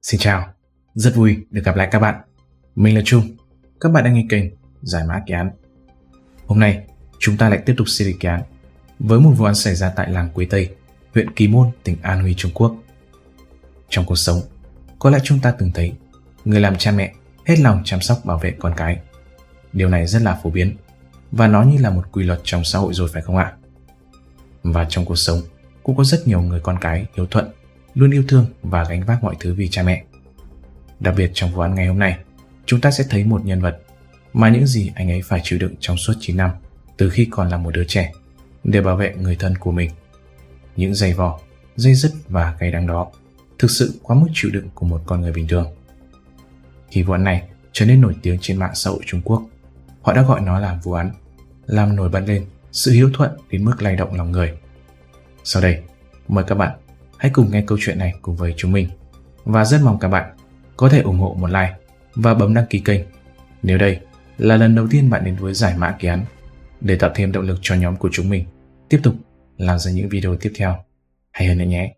Xin chào, rất vui được gặp lại các bạn. Mình là Trung, các bạn đang nghe kênh Giải mã kỳ án. Hôm nay, chúng ta lại tiếp tục series kỳ án với một vụ án xảy ra tại làng Quế Tây, huyện Kỳ Môn, tỉnh An Huy, Trung Quốc. Trong cuộc sống, có lẽ chúng ta từng thấy người làm cha mẹ hết lòng chăm sóc bảo vệ con cái. Điều này rất là phổ biến và nó như là một quy luật trong xã hội rồi phải không ạ? Và trong cuộc sống cũng có rất nhiều người con cái hiếu thuận, luôn yêu thương và gánh vác mọi thứ vì cha mẹ. Đặc biệt trong vụ án ngày hôm nay, chúng ta sẽ thấy một nhân vật mà những gì anh ấy phải chịu đựng trong suốt 9 năm từ khi còn là một đứa trẻ để bảo vệ người thân của mình. Những giày vò, dây dứt và cay đắng đó thực sự quá mức chịu đựng của một con người bình thường. Khi vụ án này trở nên nổi tiếng trên mạng xã hội Trung Quốc, họ đã gọi nó là vụ án làm nổi bật lên sự hiếu thuận đến mức lay động lòng người. Sau đây, mời các bạn hãy cùng nghe câu chuyện này cùng với chúng mình, và rất mong các bạn có thể ủng hộ một like và bấm đăng ký kênh nếu đây là lần đầu tiên bạn đến với Giải mã kỳ án, để tạo thêm động lực cho nhóm của chúng mình tiếp tục làm ra những video tiếp theo hay hơn nữa nhé.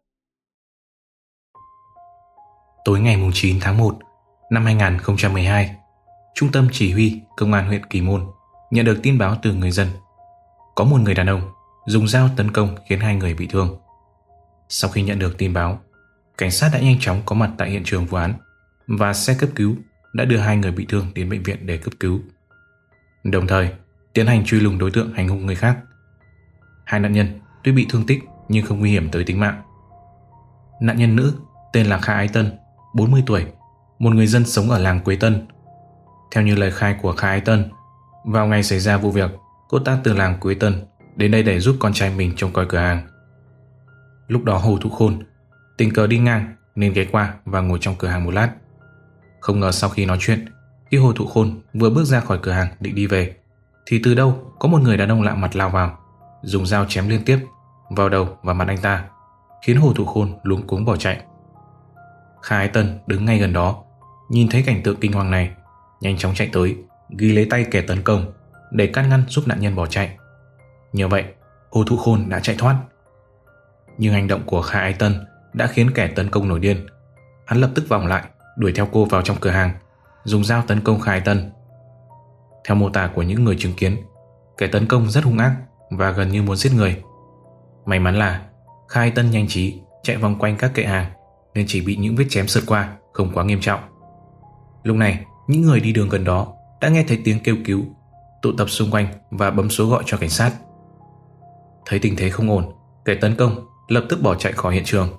Tối ngày 9 tháng 1 năm 2012, Trung tâm Chỉ huy Công an huyện Kỳ Môn nhận được tin báo từ người dân có một người đàn ông dùng dao tấn công khiến 2 người bị thương. Sau khi nhận được tin báo, cảnh sát đã nhanh chóng có mặt tại hiện trường vụ án và xe cấp cứu đã đưa 2 người bị thương đến bệnh viện để cấp cứu, đồng thời tiến hành truy lùng đối tượng hành hung người khác. 2 nạn nhân tuy bị thương tích nhưng không nguy hiểm tới tính mạng. Nạn nhân nữ tên là Kha Ái Tân, 40 tuổi, một người dân sống ở làng Quế Tân. Theo như lời khai của Kha Ái Tân, vào ngày xảy ra vụ việc, cô ta từ làng Quế Tân đến đây để giúp con trai mình trông coi cửa hàng. Lúc đó Hồ Thụ Khôn tình cờ đi ngang nên ghé qua và ngồi trong cửa hàng một lát. Không ngờ sau khi nói chuyện, khi Hồ Thụ Khôn vừa bước ra khỏi cửa hàng định đi về, thì từ đâu có một người đàn ông lạ mặt lao vào, dùng dao chém liên tiếp vào đầu và mặt anh ta, khiến Hồ Thụ Khôn luống cuống bỏ chạy. Kha Ái Tân đứng ngay gần đó, nhìn thấy cảnh tượng kinh hoàng này, nhanh chóng chạy tới, ghi lấy tay kẻ tấn công để can ngăn giúp nạn nhân bỏ chạy. Nhờ vậy, Hồ Thụ Khôn đã chạy thoát. Nhưng hành động của Kha Ái Tân đã khiến kẻ tấn công nổi điên. Hắn lập tức vòng lại, đuổi theo cô vào trong cửa hàng, dùng dao tấn công Kha Ái Tân. Theo mô tả của những người chứng kiến, kẻ tấn công rất hung ác và gần như muốn giết người. May mắn là Kha Ái Tân nhanh trí chạy vòng quanh các kệ hàng nên chỉ bị những vết chém sượt qua, không quá nghiêm trọng. Lúc này, những người đi đường gần đó đã nghe thấy tiếng kêu cứu, tụ tập xung quanh và bấm số gọi cho cảnh sát. Thấy tình thế không ổn, kẻ tấn công lập tức bỏ chạy khỏi hiện trường.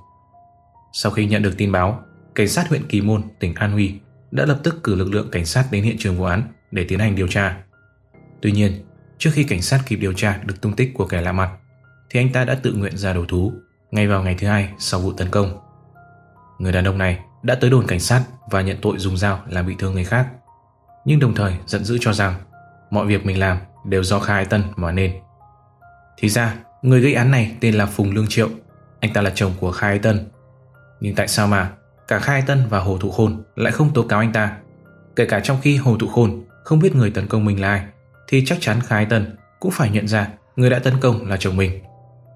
Sau khi nhận được tin báo, cảnh sát huyện Kỳ Môn, tỉnh An Huy đã lập tức cử lực lượng cảnh sát đến hiện trường vụ án để tiến hành điều tra. Tuy nhiên, trước khi cảnh sát kịp điều tra được tung tích của kẻ lạ mặt, thì anh ta đã tự nguyện ra đầu thú ngay vào ngày thứ 2 sau vụ tấn công. Người đàn ông này đã tới đồn cảnh sát và nhận tội dùng dao làm bị thương người khác, nhưng đồng thời giận dữ cho rằng mọi việc mình làm đều do Kha Ái Tân mà nên. Thì ra, người gây án này tên là Phùng Lương Triệu, anh ta là chồng của Kha Ái Tân. Nhưng tại sao mà cả Kha Ái Tân và Hồ Thụ Khôn lại không tố cáo anh ta? Kể cả trong khi Hồ Thụ Khôn không biết người tấn công mình là ai, thì chắc chắn Kha Ái Tân cũng phải nhận ra người đã tấn công là chồng mình.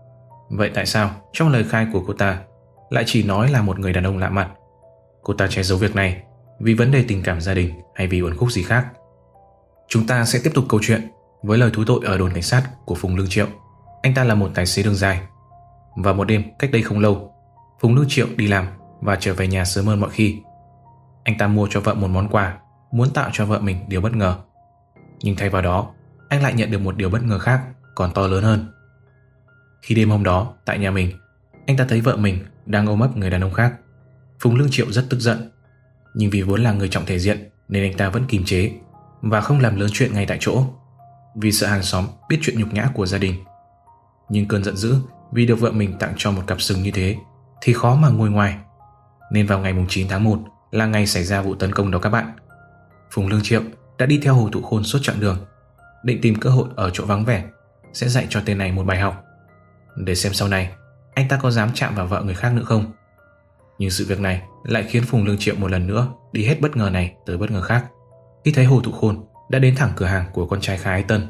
Vậy tại sao trong lời khai của cô ta lại chỉ nói là một người đàn ông lạ mặt? Cô ta che giấu việc này vì vấn đề tình cảm gia đình hay vì uẩn khúc gì khác? Chúng ta sẽ tiếp tục câu chuyện với lời thú tội ở đồn cảnh sát của Phùng Lương Triệu. Anh ta là một tài xế đường dài. Vào một đêm cách đây không lâu, Phùng Lương Triệu đi làm và trở về nhà sớm hơn mọi khi. Anh ta mua cho vợ một món quà, muốn tạo cho vợ mình điều bất ngờ. Nhưng thay vào đó, anh lại nhận được một điều bất ngờ khác còn to lớn hơn. Khi đêm hôm đó tại nhà mình, anh ta thấy vợ mình đang ôm ấp người đàn ông khác. Phùng Lương Triệu rất tức giận, nhưng vì vốn là người trọng thể diện nên anh ta vẫn kìm chế và không làm lớn chuyện ngay tại chỗ, vì sợ hàng xóm biết chuyện nhục nhã của gia đình. Nhưng cơn giận dữ vì được vợ mình tặng cho một cặp sừng như thế thì khó mà nguôi ngoài. Nên vào ngày 9 tháng 1 là ngày xảy ra vụ tấn công đó các bạn, Phùng Lương Triệu đã đi theo Hồ Thụ Khôn suốt chặng đường, định tìm cơ hội ở chỗ vắng vẻ sẽ dạy cho tên này một bài học, để xem sau này anh ta có dám chạm vào vợ người khác nữa không. Nhưng sự việc này lại khiến Phùng Lương Triệu một lần nữa đi hết bất ngờ này tới bất ngờ khác, khi thấy Hồ Thụ Khôn đã đến thẳng cửa hàng của con trai Kha Ái Tân.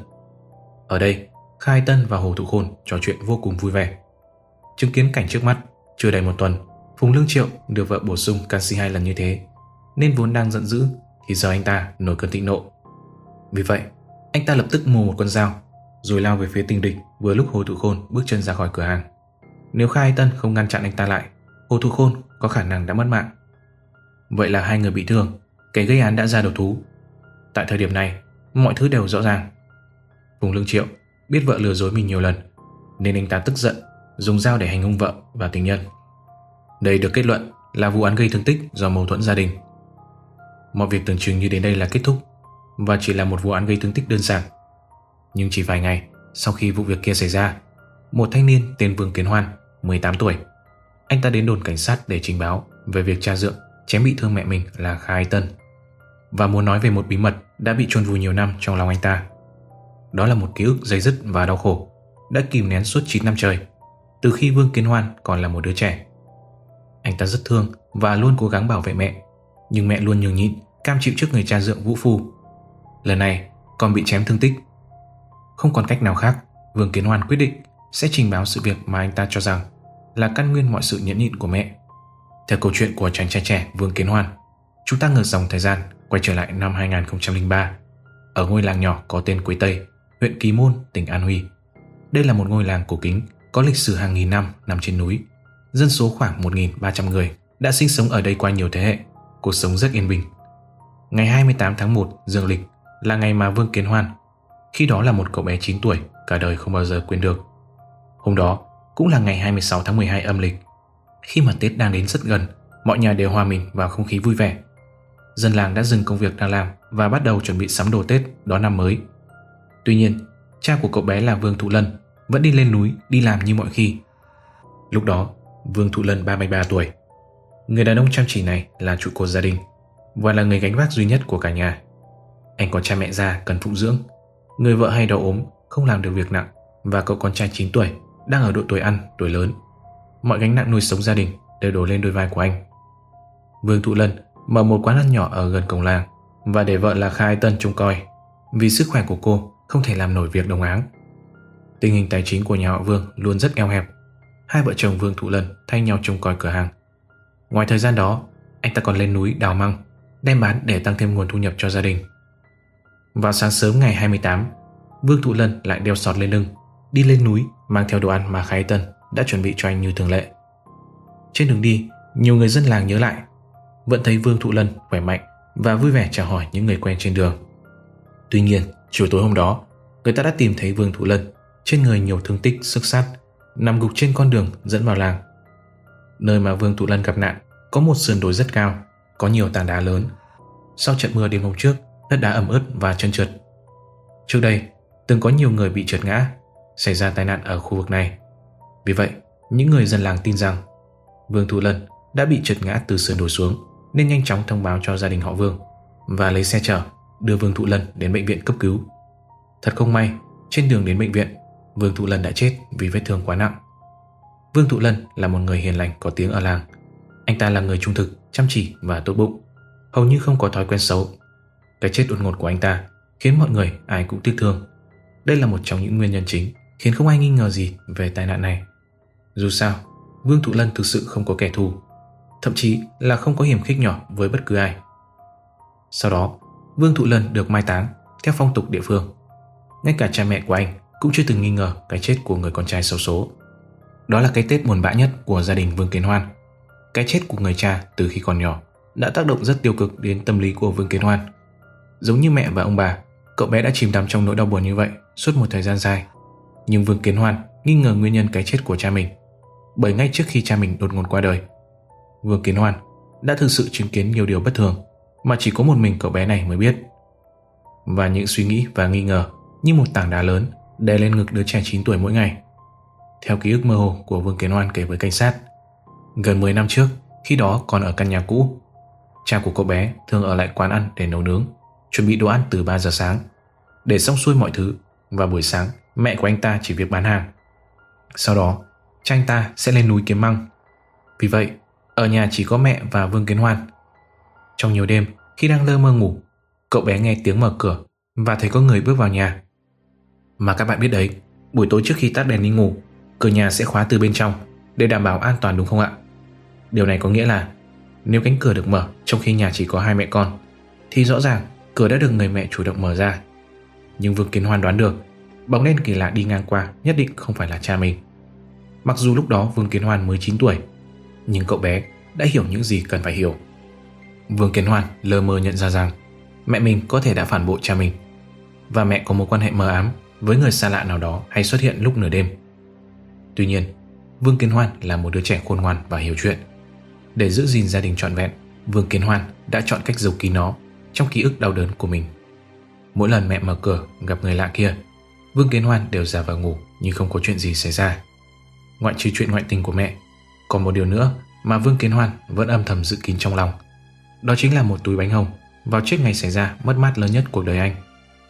Ở đây, Kha Ái Tân và Hồ Thụ Khôn trò chuyện vô cùng vui vẻ. Chứng kiến cảnh trước mắt, chưa đầy một tuần, Phùng Lương Triệu được vợ bổ sung canxi 2 lần như thế, nên vốn đang giận dữ thì giờ anh ta nổi cơn thịnh nộ. Vì vậy, anh ta lập tức mua một con dao rồi lao về phía tình địch vừa lúc Hồ Thụ Khôn bước chân ra khỏi cửa hàng. Nếu Kha Ái Tân không ngăn chặn anh ta lại, Hồ Thụ Khôn có khả năng đã mất mạng. Vậy là hai người bị thương, kẻ gây án đã ra đầu thú. Tại thời điểm này, mọi thứ đều rõ ràng. Phùng Lương Triệu biết vợ lừa dối mình nhiều lần, nên anh ta tức giận dùng dao để hành hung vợ và tình nhân. Đây được kết luận là vụ án gây thương tích do mâu thuẫn gia đình. Mọi việc tưởng chừng như đến đây là kết thúc và chỉ là một vụ án gây thương tích đơn giản. Nhưng chỉ vài ngày sau khi vụ việc kia xảy ra, một thanh niên tên Vương Kiến Hoan, 18 tuổi, anh ta đến đồn cảnh sát để trình báo về việc cha dượng chém bị thương mẹ mình là Kha Ái Tân, và muốn nói về một bí mật đã bị chôn vùi nhiều năm trong lòng anh ta. Đó là một ký ức dây dứt và đau khổ đã kìm nén suốt 9 năm trời, từ khi Vương Kiến Hoan còn là một đứa trẻ. Anh ta rất thương và luôn cố gắng bảo vệ mẹ, nhưng mẹ luôn nhường nhịn, cam chịu trước người cha dượng vũ phu. Lần này còn bị chém thương tích. Không còn cách nào khác, Vương Kiến Hoan quyết định sẽ trình báo sự việc mà anh ta cho rằng là căn nguyên mọi sự nhẫn nhịn của mẹ. Theo câu chuyện của chàng trai trẻ Vương Kiến Hoan, chúng ta ngược dòng thời gian quay trở lại năm 2003 ở ngôi làng nhỏ có tên Quế Tây, huyện Kỳ Môn, tỉnh An Huy. Đây là một ngôi làng cổ kính có lịch sử hàng nghìn năm nằm trên núi. Dân số khoảng 1.300 người đã sinh sống ở đây qua nhiều thế hệ, cuộc sống rất yên bình. Ngày 28 tháng 1 dương lịch là ngày mà Vương Kiến Hoan, khi đó là một cậu bé 9 tuổi, cả đời không bao giờ quên được. Hôm đó cũng là ngày 26 tháng 12 âm lịch. Khi mà Tết đang đến rất gần, mọi nhà đều hòa mình vào không khí vui vẻ. Dân làng đã dừng công việc đang làm và bắt đầu chuẩn bị sắm đồ Tết đón năm mới. Tuy nhiên, cha của cậu bé là Vương Thụ Lân vẫn đi lên núi đi làm như mọi khi. Lúc đó, Vương Thụ Lân 33 tuổi. Người đàn ông chăm chỉ này là trụ cột gia đình và là người gánh vác duy nhất của cả nhà. Anh có cha mẹ già cần phụng dưỡng, người vợ hay đau ốm không làm được việc nặng, và cậu con trai 9 tuổi đang ở độ tuổi ăn tuổi lớn. Mọi gánh nặng nuôi sống gia đình đều đổ lên đôi vai của anh. Vương Thụ Lân mở một quán ăn nhỏ ở gần cổng làng và để vợ là Kha Ái Tân trông coi, vì sức khỏe của cô không thể làm nổi việc đồng áng. Tình hình tài chính của nhà họ Vương luôn rất eo hẹp. Hai vợ chồng Vương Thụ Lân thay nhau trông coi cửa hàng. Ngoài thời gian đó, anh ta còn lên núi đào măng, đem bán để tăng thêm nguồn thu nhập cho gia đình. Vào sáng sớm ngày 28, Vương Thụ Lân lại đeo sọt lên lưng, đi lên núi mang theo đồ ăn mà Kha Ái Tân đã chuẩn bị cho anh như thường lệ. Trên đường đi, nhiều người dân làng nhớ lại, vẫn thấy Vương Thụ Lân khỏe mạnh và vui vẻ chào hỏi những người quen trên đường. Tuy nhiên, chiều tối hôm đó, người ta đã tìm thấy Vương Thụ Lân trên người nhiều thương tích xước sát, nằm gục trên con đường dẫn vào làng. Nơi mà Vương Thụ Lân gặp nạn có một sườn đồi rất cao, có nhiều tảng đá lớn. Sau trận mưa đêm hôm trước, đất đá ẩm ướt và trơn trượt. Trước đây, từng có nhiều người bị trượt ngã, xảy ra tai nạn ở khu vực này. Vì vậy, những người dân làng tin rằng Vương Thụ Lân đã bị trượt ngã từ sườn đồi xuống, nên nhanh chóng thông báo cho gia đình họ Vương và lấy xe chở đưa Vương Thụ Lân đến bệnh viện cấp cứu. Thật không may, trên đường đến bệnh viện, Vương Thụ Lân đã chết vì vết thương quá nặng. Vương Thụ Lân là một người hiền lành có tiếng ở làng. Anh ta là người trung thực, chăm chỉ và tốt bụng, hầu như không có thói quen xấu. Cái chết đột ngột của anh ta khiến mọi người ai cũng tiếc thương. Đây là một trong những nguyên nhân chính khiến không ai nghi ngờ gì về tai nạn này. Dù sao, Vương Thụ Lân thực sự không có kẻ thù, thậm chí là không có hiềm khích nhỏ với bất cứ ai. Sau đó, Vương Thụ Lân được mai táng theo phong tục địa phương. Ngay cả cha mẹ của anh cũng chưa từng nghi ngờ cái chết của người con trai xấu số. Đó là cái Tết buồn bã nhất của gia đình Vương Kiến Hoan. Cái chết của người cha từ khi còn nhỏ đã tác động rất tiêu cực đến tâm lý của Vương Kiến Hoan. Giống như mẹ và ông bà, cậu bé đã chìm đắm trong nỗi đau buồn như vậy suốt một thời gian dài. Nhưng Vương Kiến Hoan nghi ngờ nguyên nhân cái chết của cha mình, bởi ngay trước khi cha mình đột ngột qua đời, Vương Kiến Hoan đã thực sự chứng kiến nhiều điều bất thường mà chỉ có một mình cậu bé này mới biết. Và những suy nghĩ và nghi ngờ như một tảng đá lớn đè lên ngực đứa trẻ 9 tuổi mỗi ngày. Theo ký ức mơ hồ của Vương Kiến Hoan kể với cảnh sát, gần 10 năm trước, khi đó còn ở căn nhà cũ, cha của cậu bé thường ở lại quán ăn để nấu nướng, chuẩn bị đồ ăn từ 3 giờ sáng. Để xong xuôi mọi thứ, và buổi sáng mẹ của anh ta chỉ việc bán hàng. Sau đó, cha anh ta sẽ lên núi kiếm măng. Vì vậy, ở nhà chỉ có mẹ và Vương Kiến Hoan. Trong nhiều đêm, khi đang lơ mơ ngủ, cậu bé nghe tiếng mở cửa và thấy có người bước vào nhà. Mà các bạn biết đấy, buổi tối trước khi tắt đèn đi ngủ, cửa nhà sẽ khóa từ bên trong để đảm bảo an toàn, đúng không ạ? Điều này có nghĩa là nếu cánh cửa được mở trong khi nhà chỉ có hai mẹ con thì rõ ràng cửa đã được người mẹ chủ động mở ra. Nhưng Vương Kiến Hoan đoán được bóng đen kỳ lạ đi ngang qua nhất định không phải là cha mình. Mặc dù lúc đó Vương Kiến Hoan mới 9 tuổi, nhưng cậu bé đã hiểu những gì cần phải hiểu. Vương Kiến Hoan lờ mờ nhận ra rằng mẹ mình có thể đã phản bội cha mình, và mẹ có mối quan hệ mờ ám với người xa lạ nào đó hay xuất hiện lúc nửa đêm. Tuy nhiên, Vương Kiến Hoan là một đứa trẻ khôn ngoan và hiểu chuyện. Để giữ gìn gia đình trọn vẹn, Vương Kiến Hoan đã chọn cách giấu kín nó trong ký ức đau đớn của mình. Mỗi lần mẹ mở cửa gặp người lạ kia, Vương Kiến Hoan đều giả vờ ngủ như không có chuyện gì xảy ra. Ngoại trừ chuyện ngoại tình của mẹ, còn một điều nữa mà Vương Kiến Hoan vẫn âm thầm giữ kín trong lòng. Đó chính là một túi bánh hồng vào trước ngày xảy ra mất mát lớn nhất cuộc đời anh.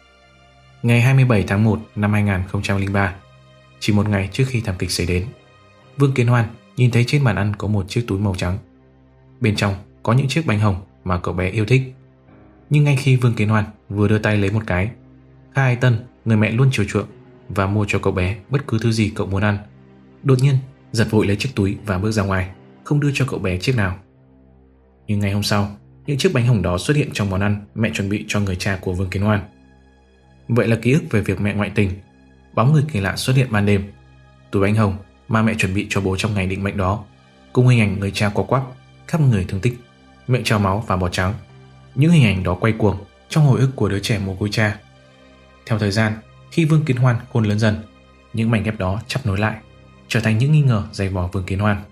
Ngày 27 tháng 1 năm 2003, chỉ một ngày trước khi thảm kịch xảy đến, Vương Kiến Hoan nhìn thấy trên bàn ăn có một chiếc túi màu trắng. Bên trong có những chiếc bánh hồng mà cậu bé yêu thích. Nhưng ngay khi Vương Kiến Hoan vừa đưa tay lấy một cái, Kha Ái Tân, người mẹ luôn chiều chuộng và mua cho cậu bé bất cứ thứ gì cậu muốn ăn, đột nhiên giật vội lấy chiếc túi và bước ra ngoài, không đưa cho cậu bé chiếc nào. Nhưng ngày hôm sau, những chiếc bánh hồng đó xuất hiện trong món ăn mẹ chuẩn bị cho người cha của Vương Kiến Hoan. Vậy là ký ức về việc mẹ ngoại tình, bóng người kỳ lạ xuất hiện ban đêm, túi bánh hồng mà mẹ chuẩn bị cho bố trong ngày định mệnh đó, cùng hình ảnh người cha co quắp, khắp người thương tích, miệng trào máu và bọt trắng. Những hình ảnh đó quay cuồng trong hồi ức của đứa trẻ mồ côi cha. Theo thời gian, khi Vương Kiến Hoan khôn lớn dần, những mảnh ghép đó chắp nối lại, trở thành những nghi ngờ dày vò Vương Kiến Hoan.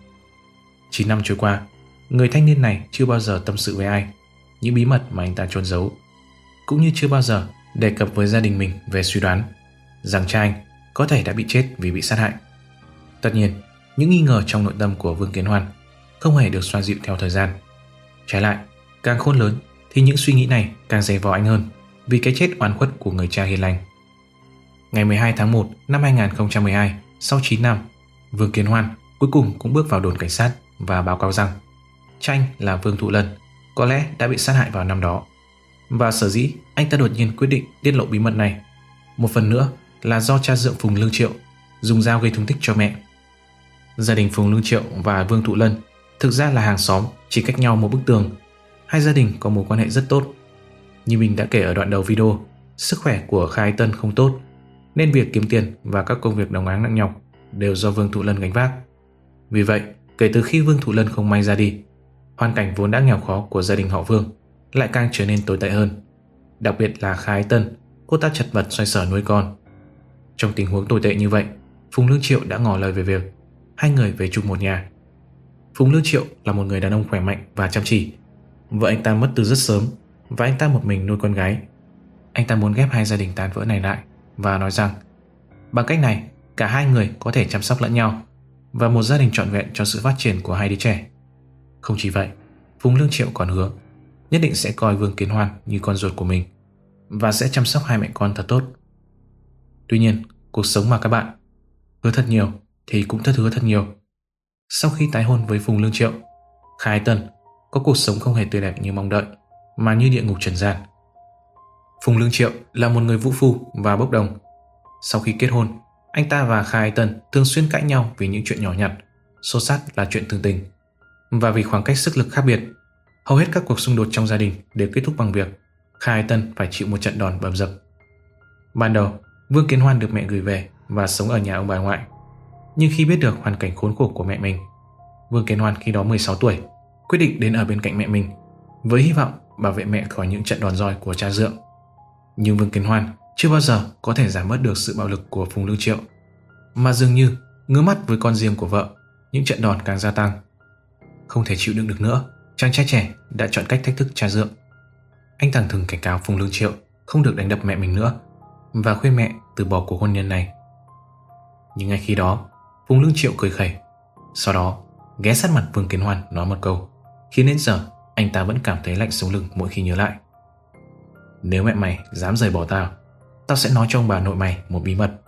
9 năm trôi qua, người thanh niên này chưa bao giờ tâm sự với ai những bí mật mà anh ta chôn giấu, cũng như chưa bao giờ đề cập với gia đình mình về suy đoán rằng cha anh có thể đã bị chết vì bị sát hại. Tất nhiên, những nghi ngờ trong nội tâm của Vương Kiến Hoan không hề được xoa dịu theo thời gian. Trái lại, càng khôn lớn thì những suy nghĩ này càng dày vò anh hơn vì cái chết oan khuất của người cha hiền lành. Ngày 12 tháng 1 năm 2012, sau 9 năm, Vương Kiến Hoan cuối cùng cũng bước vào đồn cảnh sát và báo cáo rằng cha anh là Vương Thụ Lân có lẽ đã bị sát hại vào năm đó. Và sở dĩ anh ta đột nhiên quyết định tiết lộ bí mật này, một phần nữa là do cha dượng Phùng Lương Triệu dùng dao gây thương tích cho mẹ. Gia đình Phùng Lương Triệu và Vương Thụ Lân thực ra là hàng xóm, chỉ cách nhau một bức tường. Hai gia đình có mối quan hệ rất tốt. Như mình đã kể ở đoạn đầu video, sức khỏe của Kha Ái Tân không tốt, nên việc kiếm tiền và các công việc đồng áng nặng nhọc đều do Vương Thụ Lân gánh vác. Vì vậy, kể từ khi Vương Thụ Lân không may ra đi, hoàn cảnh vốn đã nghèo khó của gia đình họ Vương lại càng trở nên tồi tệ hơn. Đặc biệt là Kha Ái Tân, cô ta chật vật xoay sở nuôi con. Trong tình huống tồi tệ như vậy, Phùng Lương Triệu đã ngỏ lời về việc hai người về chung một nhà. Phùng Lương Triệu là một người đàn ông khỏe mạnh và chăm chỉ. Vợ anh ta mất từ rất sớm và anh ta một mình nuôi con gái. Anh ta muốn ghép hai gia đình tan vỡ này lại và nói rằng bằng cách này cả hai người có thể chăm sóc lẫn nhau và một gia đình trọn vẹn cho sự phát triển của hai đứa trẻ. Không chỉ vậy, Phùng Lương Triệu còn hứa nhất định sẽ coi Vương Kiến Hoan như con ruột của mình và sẽ chăm sóc hai mẹ con thật tốt. Tuy nhiên, cuộc sống mà các bạn, hứa thật nhiều thì cũng thất hứa thật nhiều. Sau khi tái hôn với Phùng Lương Triệu, Kha Ái Tân có cuộc sống không hề tươi đẹp như mong đợi, mà như địa ngục trần gian. Phùng Lương Triệu là một người vũ phu và bốc đồng. Sau khi kết hôn, anh ta và Kha Ái Tân thường xuyên cãi nhau vì những chuyện nhỏ nhặt, xô xát là chuyện thường tình. Và vì khoảng cách sức lực khác biệt, hầu hết các cuộc xung đột trong gia đình đều kết thúc bằng việc Kha Ái Tân phải chịu một trận đòn bầm dập. Ban đầu, Vương Kiến Hoan được mẹ gửi về và sống ở nhà ông bà ngoại. Nhưng khi biết được hoàn cảnh khốn khổ của mẹ mình, Vương Kiến Hoan khi đó 16 tuổi quyết định đến ở bên cạnh mẹ mình với hy vọng bảo vệ mẹ khỏi những trận đòn roi của cha dượng. Nhưng Vương Kiến Hoan chưa bao giờ có thể giảm bớt được sự bạo lực của Phùng Lương Triệu, mà dường như ngứa mắt với con riêng của vợ, những trận đòn càng gia tăng. Không thể chịu đựng được nữa, chàng trai trẻ đã chọn cách thách thức cha dượng. Anh thẳng thừng cảnh cáo Phùng Lương Triệu không được đánh đập mẹ mình nữa và khuyên mẹ từ bỏ cuộc hôn nhân này. Nhưng ngay khi đó, Phùng Lương Triệu cười khẩy, sau đó ghé sát mặt Vương Kiến Hoan nói một câu khiến đến giờ anh ta vẫn cảm thấy lạnh sống lưng mỗi khi nhớ lại. Nếu mẹ mày dám rời bỏ tao, tao sẽ nói cho ông bà nội mày một bí mật.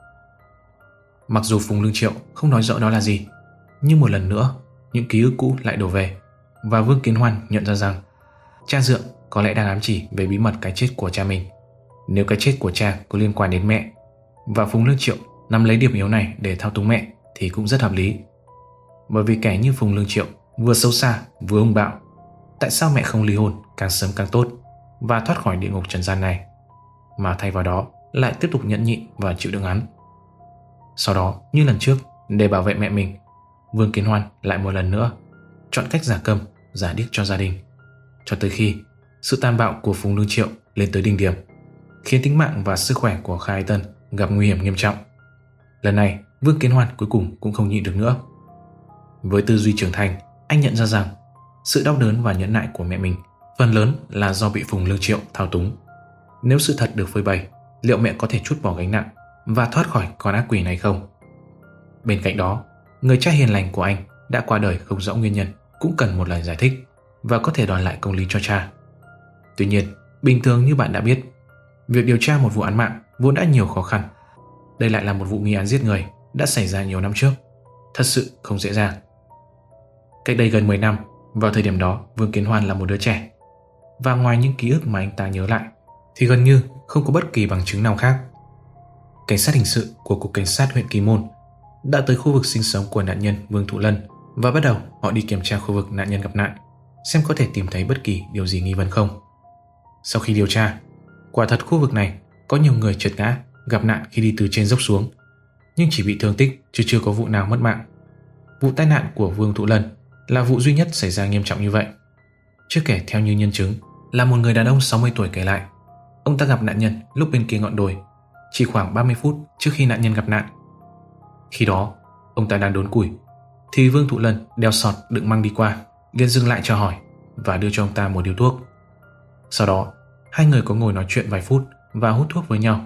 Mặc dù Phùng Lương Triệu không nói rõ đó là gì, nhưng một lần nữa những ký ức cũ lại đổ về và Vương Kiến Hoan nhận ra rằng cha dượng có lẽ đang ám chỉ về bí mật cái chết của cha mình. Nếu cái chết của cha có liên quan đến mẹ và Phùng Lương Triệu nắm lấy điểm yếu này để thao túng mẹ thì cũng rất hợp lý. Bởi vì kẻ như Phùng Lương Triệu vừa xấu xa vừa hung bạo. Tại sao mẹ không ly hôn càng sớm càng tốt và thoát khỏi địa ngục trần gian này, mà thay vào đó lại tiếp tục nhẫn nhịn và chịu đựng hắn? Sau đó, như lần trước, để bảo vệ mẹ mình, Vương Kiến Hoan lại một lần nữa chọn cách giả câm, giả điếc cho gia đình, cho tới khi sự tàn bạo của Phùng Lương Triệu lên tới đỉnh điểm, khiến tính mạng và sức khỏe của Kha Ái Tân gặp nguy hiểm nghiêm trọng. Lần này, Vương Kiến Hoan cuối cùng cũng không nhịn được nữa. Với tư duy trưởng thành, anh nhận ra rằng sự đau đớn và nhẫn nại của mẹ mình phần lớn là do bị Phùng Lương Triệu thao túng. Nếu sự thật được phơi bày, liệu mẹ có thể trút bỏ gánh nặng và thoát khỏi con ác quỷ này không? Bên cạnh đó, người cha hiền lành của anh đã qua đời không rõ nguyên nhân cũng cần một lời giải thích và có thể đòi lại công lý cho cha. Tuy nhiên, bình thường như bạn đã biết, việc điều tra một vụ án mạng vốn đã nhiều khó khăn. Đây lại là một vụ nghi án giết người đã xảy ra nhiều năm trước, thật sự không dễ dàng. Cách đây gần 10 năm, vào thời điểm đó Vương Kiến Hoan là một đứa trẻ, và ngoài những ký ức mà anh ta nhớ lại thì gần như không có bất kỳ bằng chứng nào khác. Cảnh sát hình sự của Cục Cảnh sát huyện Kỳ Môn đã tới khu vực sinh sống của nạn nhân Vương Thụ Lân và bắt đầu họ đi kiểm tra khu vực nạn nhân gặp nạn, xem có thể tìm thấy bất kỳ điều gì nghi vấn không. Sau khi điều tra, quả thật khu vực này có nhiều người trượt ngã gặp nạn khi đi từ trên dốc xuống, nhưng chỉ bị thương tích chứ chưa có vụ nào mất mạng. Vụ tai nạn của Vương Thụ Lân là vụ duy nhất xảy ra nghiêm trọng như vậy. Chưa kể theo như nhân chứng là một người đàn ông 60 tuổi kể lại, ông ta gặp nạn nhân lúc bên kia ngọn đồi, chỉ khoảng 30 phút trước khi nạn nhân gặp nạn. Khi đó, ông ta đang đốn củi thì Vương Thụ Lân đeo sọt đựng măng đi qua, liền dừng lại chào hỏi và đưa cho ông ta một điếu thuốc. Sau đó, hai người có ngồi nói chuyện vài phút và hút thuốc với nhau.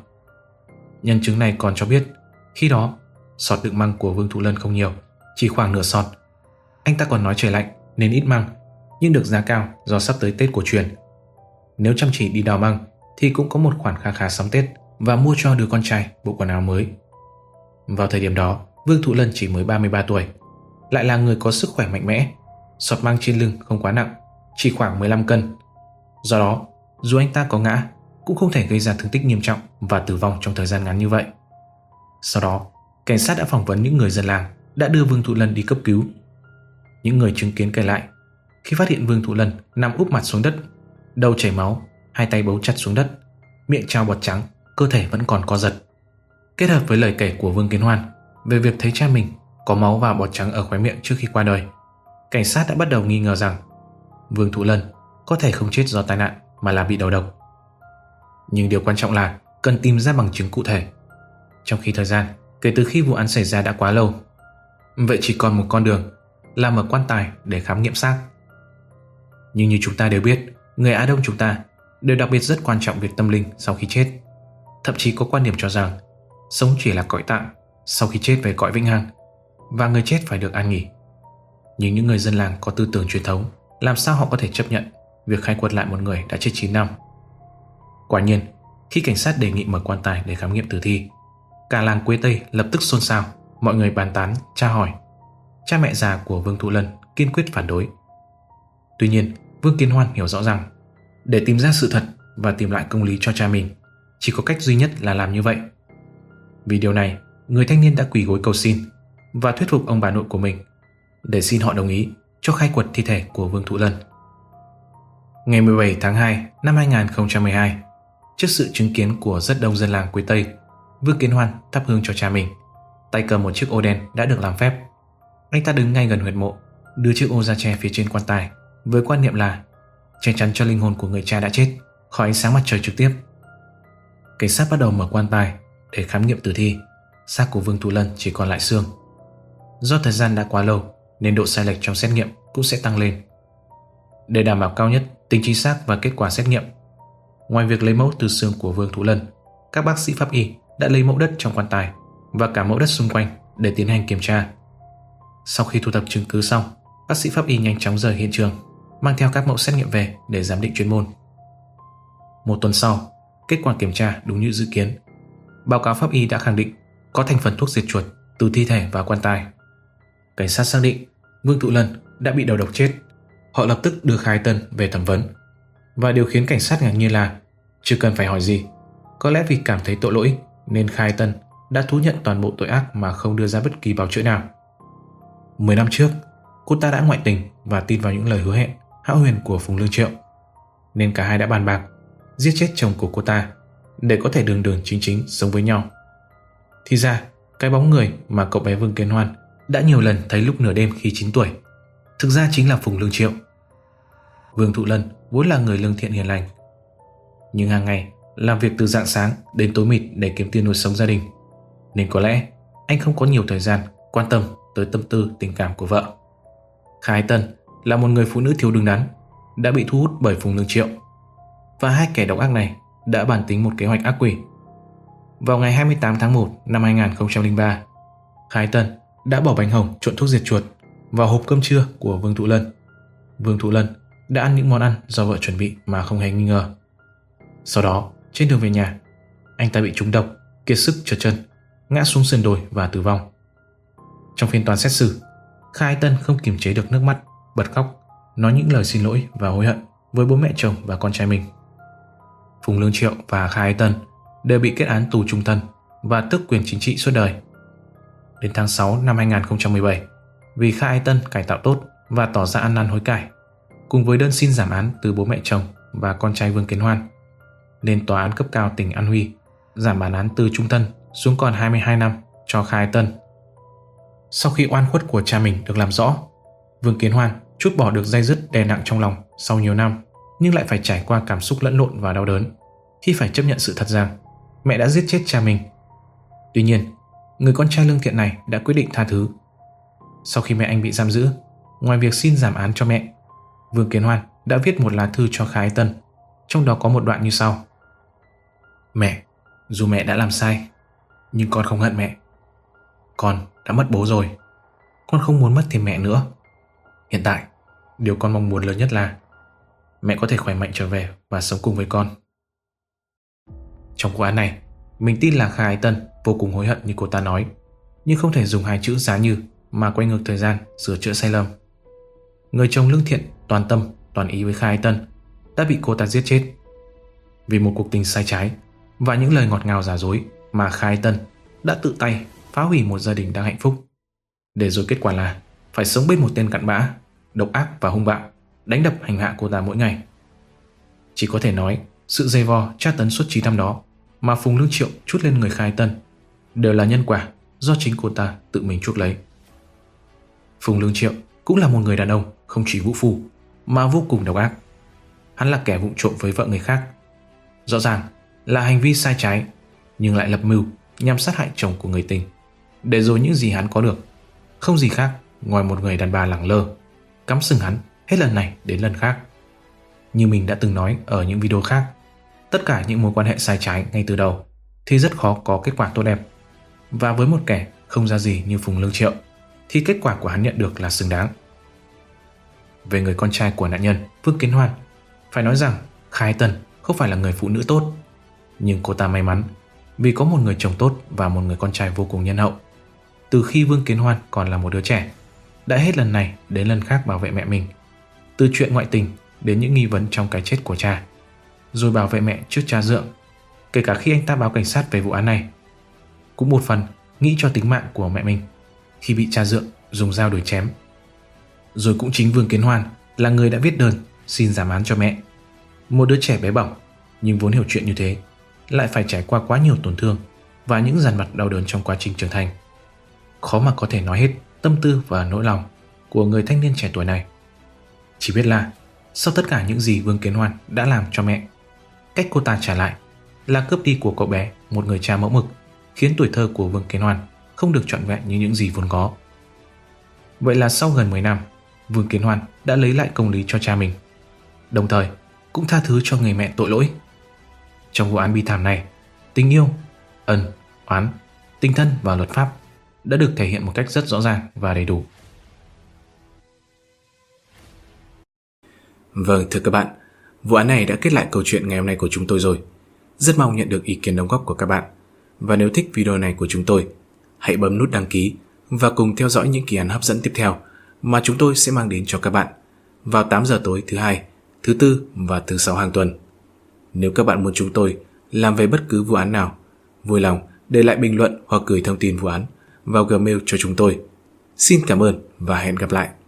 Nhân chứng này còn cho biết, khi đó, sọt đựng măng của Vương Thụ Lân không nhiều, chỉ khoảng nửa sọt. Anh ta còn nói trời lạnh nên ít măng, nhưng được giá cao do sắp tới Tết cổ truyền. Nếu chăm chỉ đi đào măng thì cũng có một khoản kha khá sắm Tết và mua cho đứa con trai bộ quần áo mới. Vào thời điểm đó, Vương Thụ Lân chỉ mới 33 tuổi, lại là người có sức khỏe mạnh mẽ. Sọt măng trên lưng không quá nặng, chỉ khoảng 15 cân. Do đó, dù anh ta có ngã cũng không thể gây ra thương tích nghiêm trọng và tử vong trong thời gian ngắn như vậy. Sau đó, cảnh sát đã phỏng vấn những người dân làng đã đưa Vương Thụ Lân đi cấp cứu. Những người chứng kiến kể lại, khi phát hiện Vương Thụ Lân nằm úp mặt xuống đất, đầu chảy máu, hai tay bấu chặt xuống đất, miệng trao bọt trắng, cơ thể vẫn còn co giật. Kết hợp với lời kể của Vương Kiến Hoan về việc thấy cha mình có máu và bọt trắng ở khóe miệng trước khi qua đời, cảnh sát đã bắt đầu nghi ngờ rằng Vương Thụ Lân có thể không chết do tai nạn mà là bị đầu độc. Nhưng điều quan trọng là cần tìm ra bằng chứng cụ thể, trong khi thời gian kể từ khi vụ án xảy ra đã quá lâu. Vậy chỉ còn một con đường là mở quan tài để khám nghiệm xác. Nhưng như chúng ta đều biết, người Á Đông chúng ta đều đặc biệt rất quan trọng việc tâm linh sau khi chết. Thậm chí có quan điểm cho rằng sống chỉ là cõi tạm, sau khi chết về cõi vĩnh hằng, và người chết phải được an nghỉ. Nhưng những người dân làng có tư tưởng truyền thống, làm sao họ có thể chấp nhận việc khai quật lại một người đã chết 9 năm? Quả nhiên, khi cảnh sát đề nghị mở quan tài để khám nghiệm tử thi, cả làng Quế Tây lập tức xôn xao, mọi người bàn tán, tra hỏi. Cha mẹ già của Vương Thụ Lân kiên quyết phản đối. Tuy nhiên, Vương Kiến Hoan hiểu rõ rằng để tìm ra sự thật và tìm lại công lý cho cha mình, chỉ có cách duy nhất là làm như vậy. Vì điều này, người thanh niên đã quỳ gối cầu xin và thuyết phục ông bà nội của mình để xin họ đồng ý cho khai quật thi thể của Vương Thụ Lân. Ngày 17 tháng 2 năm 2012, trước sự chứng kiến của rất đông dân làng Quế Tây, Vương Kiến Hoan thắp hương cho cha mình, tay cầm một chiếc ô đen đã được làm phép. Anh ta đứng ngay gần huyệt mộ, đưa chiếc ô ra che phía trên quan tài với quan niệm là che chắn cho linh hồn của người cha đã chết khỏi ánh sáng mặt trời trực tiếp. Cảnh sát bắt đầu mở quan tài để khám nghiệm tử thi. Xác của Vương Thụ Lân chỉ còn lại xương. Do thời gian đã quá lâu nên độ sai lệch trong xét nghiệm cũng sẽ tăng lên. Để đảm bảo cao nhất tính chính xác và kết quả xét nghiệm, ngoài việc lấy mẫu từ xương của Vương Thụ Lân, các bác sĩ pháp y đã lấy mẫu đất trong quan tài và cả mẫu đất xung quanh để tiến hành kiểm tra. Sau khi thu thập chứng cứ xong, bác sĩ pháp y nhanh chóng rời hiện trường, mang theo các mẫu xét nghiệm về để giám định chuyên môn. Một tuần sau, kết quả kiểm tra đúng như dự kiến. Báo cáo pháp y đã khẳng định có thành phần thuốc diệt chuột từ thi thể và quan tài. Cảnh sát xác định Vương Thụ Lân đã bị đầu độc chết. Họ lập tức đưa Kha Ái Tân về thẩm vấn. Và điều khiến cảnh sát ngạc nhiên là chưa cần phải hỏi gì, có lẽ vì cảm thấy tội lỗi nên Kha Ái Tân đã thú nhận toàn bộ tội ác mà không đưa ra bất kỳ bào chữa nào. 10 năm trước, cô ta đã ngoại tình và tin vào những lời hứa hẹn hão huyền của Phùng Lương Triệu, nên cả hai đã bàn bạc giết chết chồng của cô ta để có thể đường đường chính chính sống với nhau. Thì ra, cái bóng người mà cậu bé Vương Kiến Hoan đã nhiều lần thấy lúc nửa đêm khi 9 tuổi thực ra chính là Phùng Lương Triệu. Vương Thụ Lân vốn là người lương thiện hiền lành, nhưng hàng ngày làm việc từ rạng sáng đến tối mịt để kiếm tiền nuôi sống gia đình, nên có lẽ anh không có nhiều thời gian quan tâm tới tâm tư tình cảm của vợ. Kha Ái Tân là một người phụ nữ thiếu đứng đắn, đã bị thu hút bởi Phùng Lương Triệu, và hai kẻ độc ác này đã bàn tính một kế hoạch ác quỷ. Vào ngày 28 tháng 1 năm 2003, Kha Ái Tân đã bỏ bánh hồng trộn thuốc diệt chuột vào hộp cơm trưa của Vương Thụ Lân. Vương Thụ Lân đã ăn những món ăn do vợ chuẩn bị mà không hề nghi ngờ. Sau đó, trên đường về nhà, anh ta bị trúng độc, kiệt sức trượt chân, ngã xuống sườn đồi và tử vong. Trong phiên tòa xét xử, Kha Ái Tân không kiềm chế được nước mắt, bật khóc, nói những lời xin lỗi và hối hận với bố mẹ chồng và con trai mình. Phùng Lương Triệu và Kha Ái Tân đều bị kết án tù chung thân và tước quyền chính trị suốt đời. Đến tháng 6 năm 2017, vì Kha Ái Tân cải tạo tốt và tỏ ra ăn năn hối cải, cùng với đơn xin giảm án từ bố mẹ chồng và con trai Vương Kiến Hoan, nên Tòa án cấp cao tỉnh An Huy giảm bản án từ chung thân xuống còn 22 năm cho Kha Ái Tân. Sau khi oan khuất của cha mình được làm rõ, Vương Kiến Hoan trút bỏ được day dứt đè nặng trong lòng sau nhiều năm, nhưng lại phải trải qua cảm xúc lẫn lộn và đau đớn khi phải chấp nhận sự thật rằng mẹ đã giết chết cha mình. Tuy nhiên, người con trai lương thiện này đã quyết định tha thứ. Sau khi mẹ anh bị giam giữ, ngoài việc xin giảm án cho mẹ, Vương Kiến Hoan đã viết một lá thư cho Kha Ái Tân, trong đó có một đoạn như sau: Mẹ, dù mẹ đã làm sai, nhưng con không hận mẹ. Con đã mất bố rồi, con không muốn mất thêm mẹ nữa. Hiện tại, điều con mong muốn lớn nhất là mẹ có thể khỏe mạnh trở về và sống cùng với con. Trong vụ án này, mình tin là Kha Ái Tân vô cùng hối hận như cô ta nói, nhưng không thể dùng hai chữ giá như mà quay ngược thời gian sửa chữa sai lầm. Người chồng lương thiện, toàn tâm, toàn ý với Kha Ái Tân đã bị cô ta giết chết vì một cuộc tình sai trái và những lời ngọt ngào giả dối mà Kha Ái Tân đã tự tay phá hủy một gia đình đang hạnh phúc, để rồi kết quả là phải sống bên một tên cặn bã, độc ác và hung bạo, đánh đập hành hạ cô ta mỗi ngày. Chỉ có thể nói sự dày vò tra tấn suốt 9 năm đó mà Phùng Lương Triệu trút lên người Kha Ái Tân đều là nhân quả do chính cô ta tự mình chuốc lấy. Phùng Lương Triệu cũng là một người đàn ông không chỉ vũ phu mà vô cùng độc ác. Hắn là kẻ vụng trộm với vợ người khác. Rõ ràng là hành vi sai trái, nhưng lại lập mưu nhằm sát hại chồng của người tình, để rồi những gì hắn có được không gì khác ngoài một người đàn bà lẳng lơ, cắm sừng hắn hết lần này đến lần khác. Như mình đã từng nói ở những video khác, tất cả những mối quan hệ sai trái ngay từ đầu thì rất khó có kết quả tốt đẹp. Và với một kẻ không ra gì như Phùng Lương Triệu thì kết quả của hắn nhận được là xứng đáng. Về người con trai của nạn nhân Vương Kiến Hoan, phải nói rằng Kha Ái Tân không phải là người phụ nữ tốt, nhưng cô ta may mắn vì có một người chồng tốt và một người con trai vô cùng nhân hậu. Từ khi Vương Kiến Hoan còn là một đứa trẻ, đã hết lần này đến lần khác bảo vệ mẹ mình, từ chuyện ngoại tình đến những nghi vấn trong cái chết của cha, rồi bảo vệ mẹ trước cha dượng, kể cả khi anh ta báo cảnh sát về vụ án này. Cũng một phần nghĩ cho tính mạng của mẹ mình khi bị cha dượng dùng dao đuổi chém. Rồi cũng chính Vương Kiến Hoan là người đã viết đơn xin giảm án cho mẹ. Một đứa trẻ bé bỏng nhưng vốn hiểu chuyện như thế lại phải trải qua quá nhiều tổn thương và những dằn vặt đau đớn trong quá trình trưởng thành. Khó mà có thể nói hết tâm tư và nỗi lòng của người thanh niên trẻ tuổi này. Chỉ biết là sau tất cả những gì Vương Kiến Hoan đã làm cho mẹ, cách cô ta trả lại là cướp đi của cậu bé một người cha mẫu mực, khiến tuổi thơ của Vương Kiến Hoan không được trọn vẹn như những gì vốn có. Vậy là sau gần 10 năm, Vương Kiến Hoan đã lấy lại công lý cho cha mình, đồng thời cũng tha thứ cho người mẹ tội lỗi. Trong vụ án bi thảm này, tình yêu, ân, oán, tình thân và luật pháp đã được thể hiện một cách rất rõ ràng và đầy đủ. Vâng, thưa các bạn, vụ án này đã kết lại câu chuyện ngày hôm nay của chúng tôi rồi. Rất mong nhận được ý kiến đóng góp của các bạn. Và nếu thích video này của chúng tôi, hãy bấm nút đăng ký và cùng theo dõi những kỳ án hấp dẫn tiếp theo mà chúng tôi sẽ mang đến cho các bạn vào 8 giờ tối thứ Hai, thứ Tư và thứ Sáu hàng tuần. Nếu các bạn muốn chúng tôi làm về bất cứ vụ án nào, vui lòng để lại bình luận hoặc gửi thông tin vụ án vào Gmail cho chúng tôi. Xin cảm ơn và hẹn gặp lại.